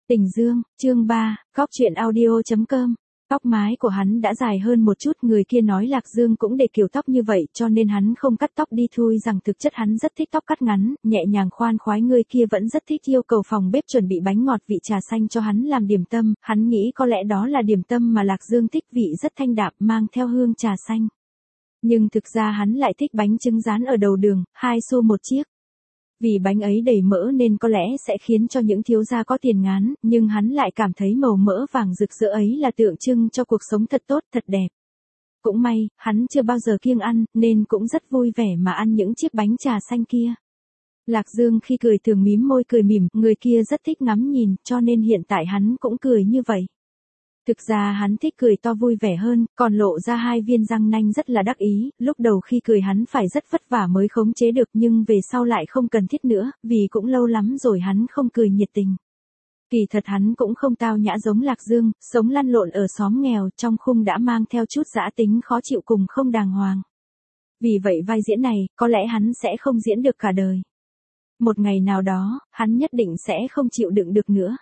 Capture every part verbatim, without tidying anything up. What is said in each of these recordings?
Tình Dương, chương ba, Cóc truyện audio chấm com. Tóc mái của hắn đã dài hơn một chút, người kia nói Lạc Dương cũng để kiểu tóc như vậy cho nên hắn không cắt tóc đi thui, rằng thực chất hắn rất thích tóc cắt ngắn, nhẹ nhàng khoan khoái. Người kia vẫn rất thích, yêu cầu phòng bếp chuẩn bị bánh ngọt vị trà xanh cho hắn làm điểm tâm, hắn nghĩ có lẽ đó là điểm tâm mà Lạc Dương thích, vị rất thanh đạm, mang theo hương trà xanh. Nhưng thực ra hắn lại thích bánh trứng rán ở đầu đường, hai xu một chiếc. Vì bánh ấy đầy mỡ nên có lẽ sẽ khiến cho những thiếu gia có tiền ngán, nhưng hắn lại cảm thấy màu mỡ vàng rực rỡ ấy là tượng trưng cho cuộc sống thật tốt, thật đẹp. Cũng may, hắn chưa bao giờ kiêng ăn, nên cũng rất vui vẻ mà ăn những chiếc bánh trà xanh kia. Lạc Dương khi cười thường mím môi cười mỉm, người kia rất thích ngắm nhìn, cho nên hiện tại hắn cũng cười như vậy. Thực ra hắn thích cười to vui vẻ hơn, còn lộ ra hai viên răng nanh rất là đắc ý, lúc đầu khi cười hắn phải rất vất vả mới khống chế được, nhưng về sau lại không cần thiết nữa, vì cũng lâu lắm rồi hắn không cười nhiệt tình. Kỳ thật hắn cũng không tao nhã giống Lạc Dương, sống lăn lộn ở xóm nghèo, trong khung đã mang theo chút dã tính khó chịu cùng không đàng hoàng. Vì vậy vai diễn này, có lẽ hắn sẽ không diễn được cả đời. Một ngày nào đó, hắn nhất định sẽ không chịu đựng được nữa.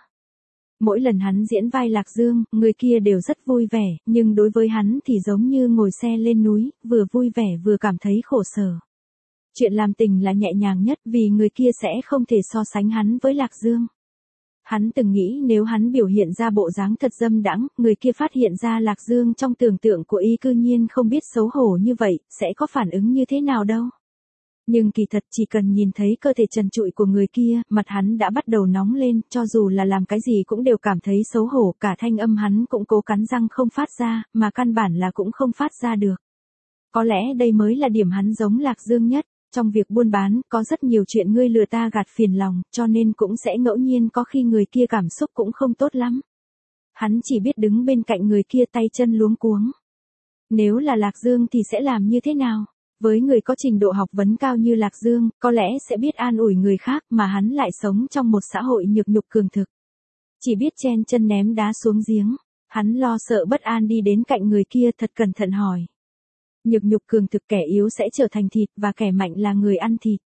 Mỗi lần hắn diễn vai Lạc Dương, người kia đều rất vui vẻ, nhưng đối với hắn thì giống như ngồi xe lên núi, vừa vui vẻ vừa cảm thấy khổ sở. Chuyện làm tình là nhẹ nhàng nhất, vì người kia sẽ không thể so sánh hắn với Lạc Dương. Hắn từng nghĩ nếu hắn biểu hiện ra bộ dáng thật dâm đãng, người kia phát hiện ra Lạc Dương trong tưởng tượng của y cư nhiên không biết xấu hổ như vậy, sẽ có phản ứng như thế nào đâu. Nhưng kỳ thật chỉ cần nhìn thấy cơ thể trần trụi của người kia, mặt hắn đã bắt đầu nóng lên, cho dù là làm cái gì cũng đều cảm thấy xấu hổ, cả thanh âm hắn cũng cố cắn răng không phát ra, mà căn bản là cũng không phát ra được. Có lẽ đây mới là điểm hắn giống Lạc Dương nhất, trong việc buôn bán, có rất nhiều chuyện ngươi lừa ta gạt phiền lòng, cho nên cũng sẽ ngẫu nhiên có khi người kia cảm xúc cũng không tốt lắm. Hắn chỉ biết đứng bên cạnh người kia tay chân luống cuống. Nếu là Lạc Dương thì sẽ làm như thế nào? Với người có trình độ học vấn cao như Lạc Dương, có lẽ sẽ biết an ủi người khác, mà hắn lại sống trong một xã hội nhược nhục cường thực. Chỉ biết chen chân ném đá xuống giếng, hắn lo sợ bất an đi đến cạnh người kia thật cẩn thận hỏi. Nhược nhục cường thực, kẻ yếu sẽ trở thành thịt, và kẻ mạnh là người ăn thịt.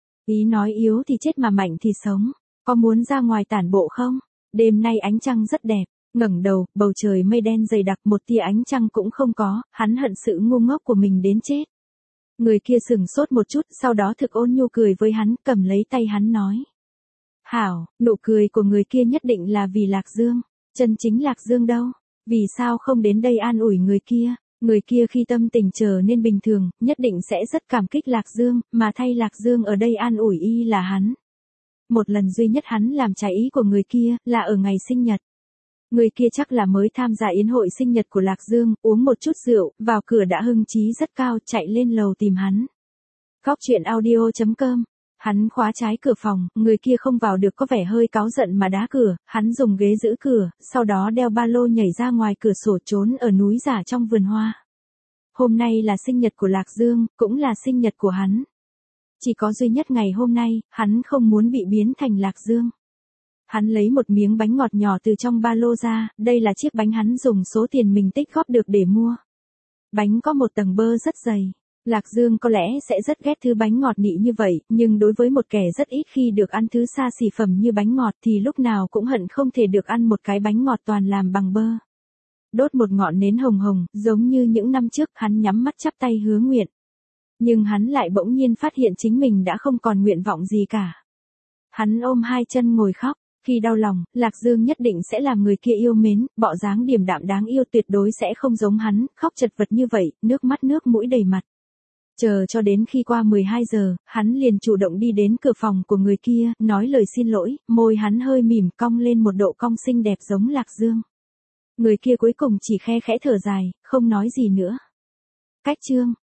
Ý nói yếu thì chết mà mạnh thì sống, có muốn ra ngoài tản bộ không? Đêm nay ánh trăng rất đẹp. Ngẩng đầu, bầu trời mây đen dày đặc, một tia ánh trăng cũng không có, hắn hận sự ngu ngốc của mình đến chết. Người kia sừng sốt một chút, sau đó thực ôn nhu cười với hắn, cầm lấy tay hắn nói. Hảo, nụ cười của người kia nhất định là vì Lạc Dương. Chân chính Lạc Dương đâu? Vì sao không đến đây an ủi người kia? Người kia khi tâm tình trở nên bình thường, nhất định sẽ rất cảm kích Lạc Dương, mà thay Lạc Dương ở đây an ủi y là hắn. Một lần duy nhất hắn làm trái ý của người kia, là ở ngày sinh nhật. Người kia chắc là mới tham gia yến hội sinh nhật của Lạc Dương, uống một chút rượu, vào cửa đã hưng trí rất cao, chạy lên lầu tìm hắn. Cóc truyện audio chấm com. Hắn khóa trái cửa phòng, người kia không vào được, có vẻ hơi cáu giận mà đá cửa, hắn dùng ghế giữ cửa, sau đó đeo ba lô nhảy ra ngoài cửa sổ trốn ở núi giả trong vườn hoa. Hôm nay là sinh nhật của Lạc Dương, cũng là sinh nhật của hắn. Chỉ có duy nhất ngày hôm nay, hắn không muốn bị biến thành Lạc Dương. Hắn lấy một miếng bánh ngọt nhỏ từ trong ba lô ra, đây là chiếc bánh hắn dùng số tiền mình tích góp được để mua. Bánh có một tầng bơ rất dày. Lạc Dương có lẽ sẽ rất ghét thứ bánh ngọt nị như vậy, nhưng đối với một kẻ rất ít khi được ăn thứ xa xỉ phẩm như bánh ngọt thì lúc nào cũng hận không thể được ăn một cái bánh ngọt toàn làm bằng bơ. Đốt một ngọn nến hồng hồng, giống như những năm trước, hắn nhắm mắt chắp tay hứa nguyện. Nhưng hắn lại bỗng nhiên phát hiện chính mình đã không còn nguyện vọng gì cả. Hắn ôm hai chân ngồi khóc. Khi đau lòng, Lạc Dương nhất định sẽ làm người kia yêu mến, bộ dáng điềm đạm đáng yêu tuyệt đối sẽ không giống hắn, khóc chật vật như vậy, nước mắt nước mũi đầy mặt. Chờ cho đến khi qua mười hai giờ, hắn liền chủ động đi đến cửa phòng của người kia, nói lời xin lỗi, môi hắn hơi mỉm cong lên một độ cong xinh đẹp giống Lạc Dương. Người kia cuối cùng chỉ khe khẽ thở dài, không nói gì nữa. Cách chương